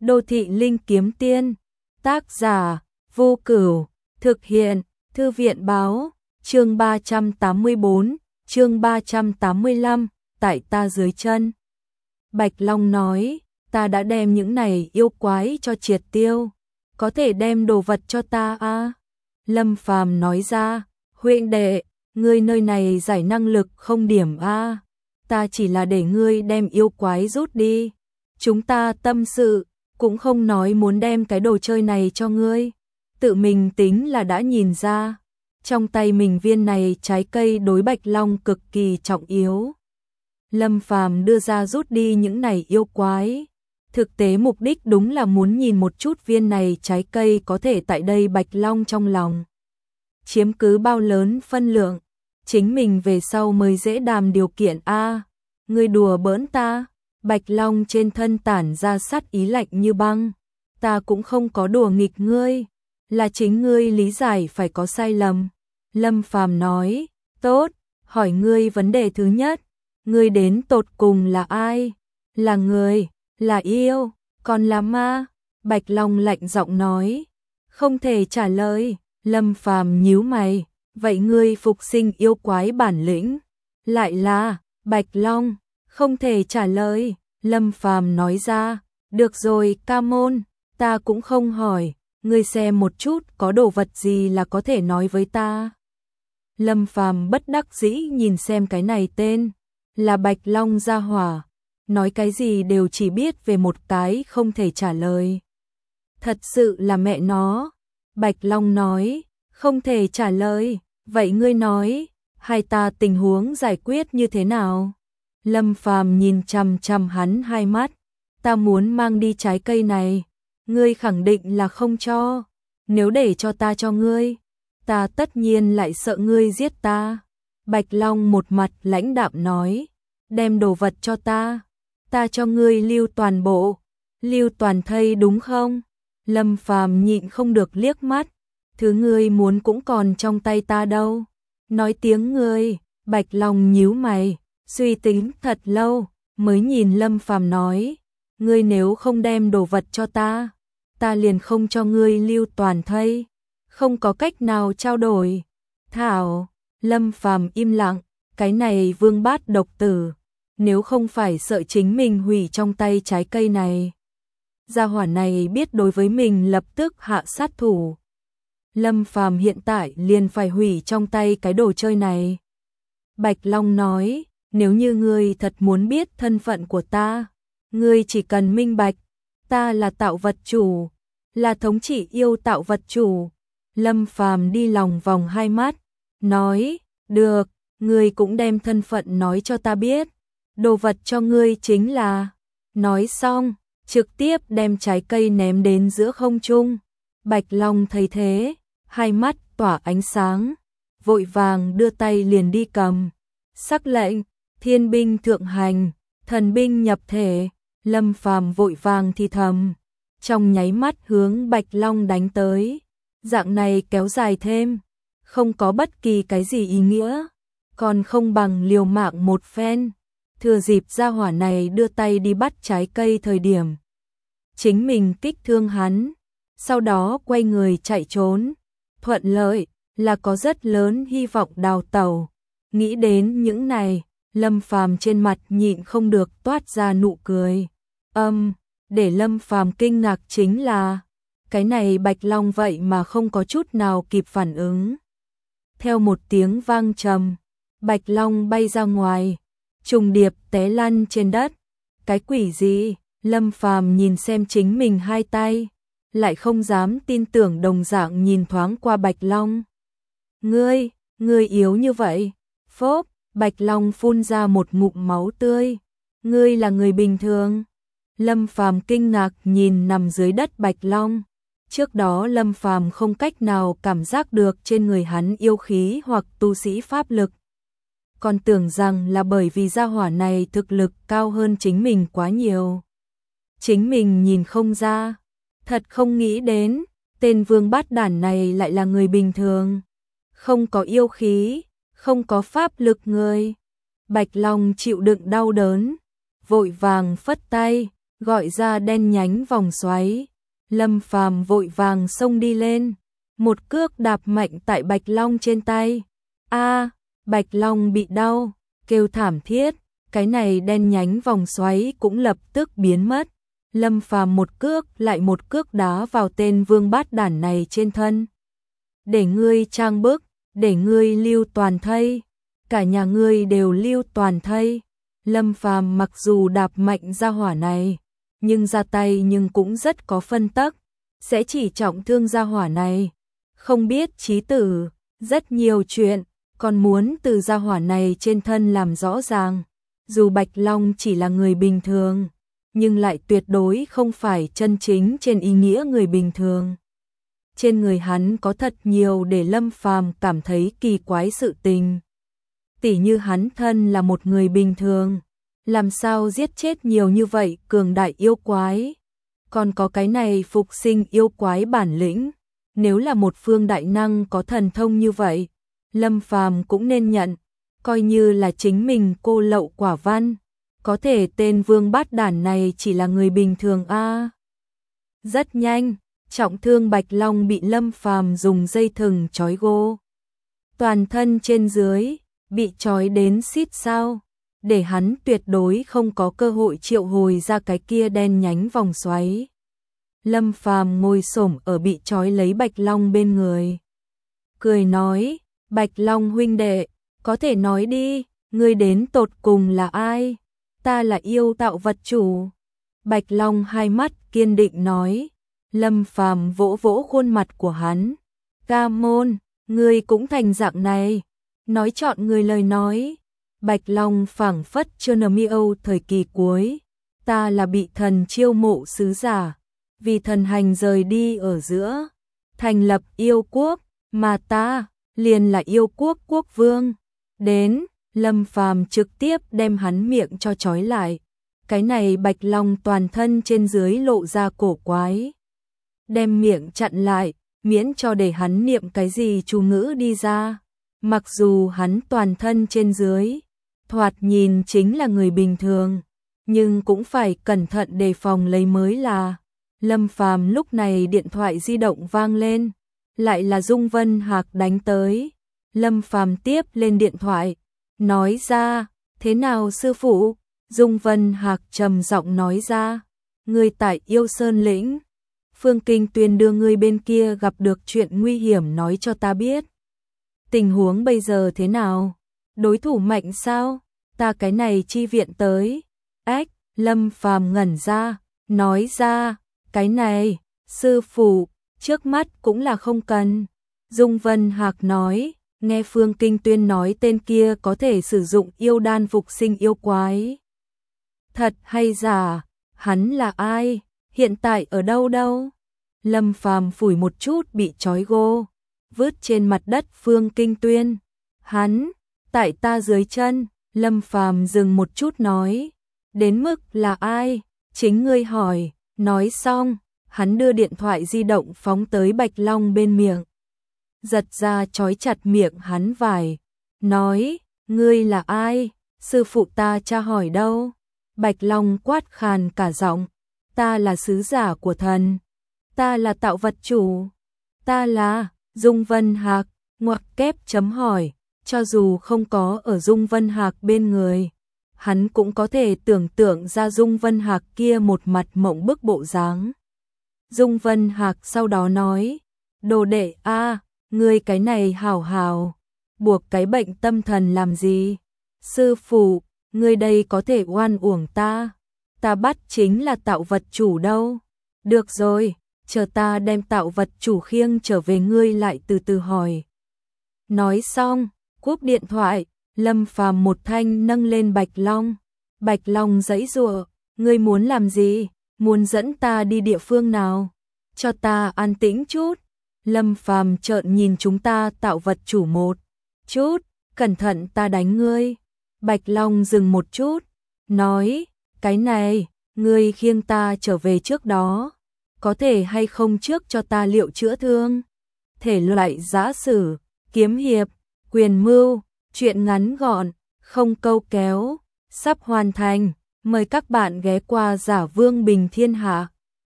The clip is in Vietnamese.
Đô thị linh kiếm tiên. Tác giả Vô Cửu. Thực hiện Thư viện báo. Chương 384, chương 385, tại ta dưới chân. Bạch Long nói, ta đã đem những này yêu quái cho triệt tiêu, có thể đem đồ vật cho ta à? Lâm Phàm nói ra, huynh đệ, ngươi nơi này giải năng lực không điểm à? Ta chỉ là để ngươi đem yêu quái rút đi. Chúng ta tâm sự, cũng không nói muốn đem cái đồ chơi này cho ngươi. Tự mình tính là đã nhìn ra, trong tay mình viên này trái cây đối Bạch Long cực kỳ trọng yếu. Lâm Phàm đưa ra rút đi những này yêu quái. Thực tế mục đích đúng là muốn nhìn một chút viên này trái cây có thể tại đây Bạch Long trong lòng chiếm cứ bao lớn phân lượng, chính mình về sau mới dễ đàm điều kiện a. Ngươi đùa bỡn ta? Bạch Long trên thân tản ra sát ý lạnh như băng. Ta cũng không có đùa nghịch ngươi, là chính ngươi lý giải phải có sai lầm. Lâm Phàm nói, tốt, hỏi ngươi vấn đề thứ nhất, ngươi đến tột cùng là ai? Là người, là yêu, còn là ma? Bạch Long lạnh giọng nói, không thể trả lời. Lâm Phàm nhíu mày, vậy ngươi phục sinh yêu quái bản lĩnh lại là? Bạch Long không thể trả lời. Lâm Phàm nói ra, được rồi ca môn, ta cũng không hỏi, ngươi xem một chút có đồ vật gì là có thể nói với ta. Lâm Phàm bất đắc dĩ nhìn xem cái này tên, là Bạch Long gia hỏa, nói cái gì đều chỉ biết về một cái không thể trả lời. Thật sự là mẹ nó. Bạch Long nói, không thể trả lời, vậy ngươi nói, hai ta tình huống giải quyết như thế nào? Lâm Phàm nhìn chằm chằm hắn hai mắt, ta muốn mang đi trái cây này, ngươi khẳng định là không cho, nếu để cho ta cho ngươi, ta tất nhiên lại sợ ngươi giết ta. Bạch Long một mặt lãnh đạm nói, đem đồ vật cho ta cho ngươi lưu toàn bộ, lưu toàn thây đúng không? Lâm Phàm nhịn không được liếc mắt, thứ ngươi muốn cũng còn trong tay ta đâu. Nói tiếng ngươi. Bạch Long nhíu mày, suy tính thật lâu, mới nhìn Lâm Phàm nói, ngươi nếu không đem đồ vật cho ta liền không cho ngươi lưu toàn thây, không có cách nào trao đổi. Thảo. Lâm Phàm im lặng, cái này vương bát độc tử, nếu không phải sợ chính mình hủy trong tay trái cây này, gia hỏa này biết đối với mình lập tức hạ sát thủ. Lâm Phàm hiện tại liền phải hủy trong tay cái đồ chơi này. Bạch Long nói, nếu như ngươi thật muốn biết thân phận của ta, ngươi chỉ cần minh bạch, ta là tạo vật chủ, là thống trị yêu tạo vật chủ. Lâm Phàm đi lòng vòng hai mắt, nói, được, ngươi cũng đem thân phận nói cho ta biết, đồ vật cho ngươi chính là. Nói xong, trực tiếp đem trái cây ném đến giữa không trung. Bạch Long thấy thế, hai mắt tỏa ánh sáng, vội vàng đưa tay liền đi cầm. Sắc lệnh, thiên binh thượng hành, thần binh nhập thể. Lâm Phàm vội vàng thì thầm, trong nháy mắt hướng Bạch Long đánh tới. Dạng này kéo dài thêm, không có bất kỳ cái gì ý nghĩa, còn không bằng liều mạng một phen. Thừa dịp gia hỏa này đưa tay đi bắt trái cây thời điểm, chính mình kích thương hắn, sau đó quay người chạy trốn. Thuận lợi là có rất lớn hy vọng đào tẩu. Nghĩ đến những này, Lâm Phàm trên mặt nhịn không được toát ra nụ cười. Để Lâm Phàm kinh ngạc chính là, cái này Bạch Long vậy mà không có chút nào kịp phản ứng. Theo một tiếng vang trầm, Bạch Long bay ra ngoài, trùng điệp té lăn trên đất. Cái quỷ gì? Lâm Phàm nhìn xem chính mình hai tay, lại không dám tin tưởng đồng dạng nhìn thoáng qua Bạch Long. Ngươi yếu như vậy? Phốp, Bạch Long phun ra một ngụm máu tươi. Ngươi là người bình thường? Lâm Phàm kinh ngạc nhìn nằm dưới đất Bạch Long. Trước đó Lâm Phàm không cách nào cảm giác được trên người hắn yêu khí hoặc tu sĩ pháp lực, còn tưởng rằng là bởi vì gia hỏa này thực lực cao hơn chính mình quá nhiều, chính mình nhìn không ra. Thật không nghĩ đến, tên vương bát đản này lại là người bình thường, không có yêu khí, không có pháp lực người. Bạch Long chịu đựng đau đớn, vội vàng phất tay, gọi ra đen nhánh vòng xoáy. Lâm Phàm vội vàng xông đi lên, một cước đạp mạnh tại Bạch Long trên tay. A, Bạch Long bị đau, kêu thảm thiết, cái này đen nhánh vòng xoáy cũng lập tức biến mất. Lâm Phàm một cước lại một cước đá vào tên vương bát đản này trên thân. Để ngươi trang bức, để ngươi lưu toàn thây, cả nhà ngươi đều lưu toàn thây. Lâm Phàm mặc dù đạp mạnh ra hỏa này, nhưng ra tay nhưng cũng rất có phân tắc, sẽ chỉ trọng thương ra hỏa này. Không biết chí tử, rất nhiều chuyện, còn muốn từ gia hỏa này trên thân làm rõ ràng. Dù Bạch Long chỉ là người bình thường, nhưng lại tuyệt đối không phải chân chính trên ý nghĩa người bình thường. Trên người hắn có thật nhiều để Lâm Phàm cảm thấy kỳ quái sự tình. Tỉ như hắn thân là một người bình thường, làm sao giết chết nhiều như vậy cường đại yêu quái. Còn có cái này phục sinh yêu quái bản lĩnh. Nếu là một phương đại năng có thần thông như vậy, Lâm Phàm cũng nên nhận, coi như là chính mình cô lậu quả văn. Có thể tên vương bát đản này chỉ là người bình thường a. Rất nhanh, trọng thương Bạch Long bị Lâm Phàm dùng dây thừng trói gô. Toàn thân trên dưới, bị trói đến xít sao, để hắn tuyệt đối không có cơ hội triệu hồi ra cái kia đen nhánh vòng xoáy. Lâm Phàm ngồi xổm ở bị trói lấy Bạch Long bên người. Cười nói, Bạch Long huynh đệ, có thể nói đi, ngươi đến tột cùng là ai? Ta là yêu tạo vật chủ. Bạch Long hai mắt kiên định nói. Lâm Phàm vỗ vỗ khuôn mặt của hắn. Ca môn, ngươi cũng thành dạng này. Nói chọn người lời nói. Bạch Long phảng phất Chernobyl thời kỳ cuối. Ta là bị thần chiêu mộ sứ giả. Vì thần hành rời đi ở giữa. Thành lập yêu quốc. Mà ta, liền là yêu quốc quốc vương. Đến, Lâm Phàm trực tiếp đem hắn miệng cho trói lại. Cái này Bạch Long toàn thân trên dưới lộ ra cổ quái. Đem miệng chặn lại, miễn cho để hắn niệm cái gì chú ngữ đi ra. Mặc dù hắn toàn thân trên dưới, thoạt nhìn chính là người bình thường, nhưng cũng phải cẩn thận đề phòng lấy mới là. Lâm Phàm lúc này điện thoại di động vang lên, lại là Dung Vân Hạc đánh tới. Lâm Phàm tiếp lên điện thoại, nói ra, thế nào sư phụ? Dung Vân Hạc trầm giọng nói ra, ngươi tại Yêu Sơn lĩnh, Phương Kinh Tuyên đưa ngươi bên kia gặp được chuyện nguy hiểm nói cho ta biết. Tình huống bây giờ thế nào? Đối thủ mạnh sao? Ta cái này chi viện tới. Ách, Lâm Phàm ngẩn ra, nói ra, cái này, sư phụ, trước mắt cũng là không cần. Dung Vân Hạc nói, nghe Phương Kinh Tuyên nói tên kia có thể sử dụng yêu đan phục sinh yêu quái. Thật hay giả? Hắn là ai? Hiện tại ở đâu đâu? Lâm Phàm phủi một chút bị trói gô, vứt trên mặt đất Phương Kinh Tuyên. Hắn, tại ta dưới chân. Lâm Phàm dừng một chút nói, đến mức là ai? Chính ngươi hỏi. Nói xong, hắn đưa điện thoại di động phóng tới Bạch Long bên miệng. Giật ra trói chặt miệng hắn vải. Nói, ngươi là ai? Sư phụ ta tra hỏi đâu? Bạch Long quát khàn cả giọng. Ta là sứ giả của thần. Ta là tạo vật chủ. Ta là Dung Vân Hạc, ngoặc kép chấm hỏi. Cho dù không có ở Dung Vân Hạc bên người, hắn cũng có thể tưởng tượng ra Dung Vân Hạc kia một mặt mộng bức bộ dáng. Dung Vân Hạc sau đó nói, đồ đệ a, ngươi cái này hảo hảo, buộc cái bệnh tâm thần làm gì? Sư phụ, ngươi đây có thể oan uổng ta. Ta bắt chính là tạo vật chủ đâu. Được rồi, chờ ta đem tạo vật chủ khiêng trở về ngươi lại từ từ hỏi. Nói xong, cúp điện thoại, Lâm Phàm một thanh nâng lên Bạch Long. Bạch Long giãy giụa, ngươi muốn làm gì? Muốn dẫn ta đi địa phương nào? Cho ta an tĩnh chút. Lâm Phàm trợn nhìn chúng ta tạo vật chủ một chút, cẩn thận ta đánh ngươi. Bạch Long dừng một chút, nói, cái này, ngươi khiêng ta trở về trước đó, có thể hay không trước cho ta liệu chữa thương? Thể loại giã sử, kiếm hiệp, quyền mưu, chuyện ngắn gọn, không câu kéo, sắp hoàn thành. Mời các bạn ghé qua Giả Vương Bình Thiên Hạ.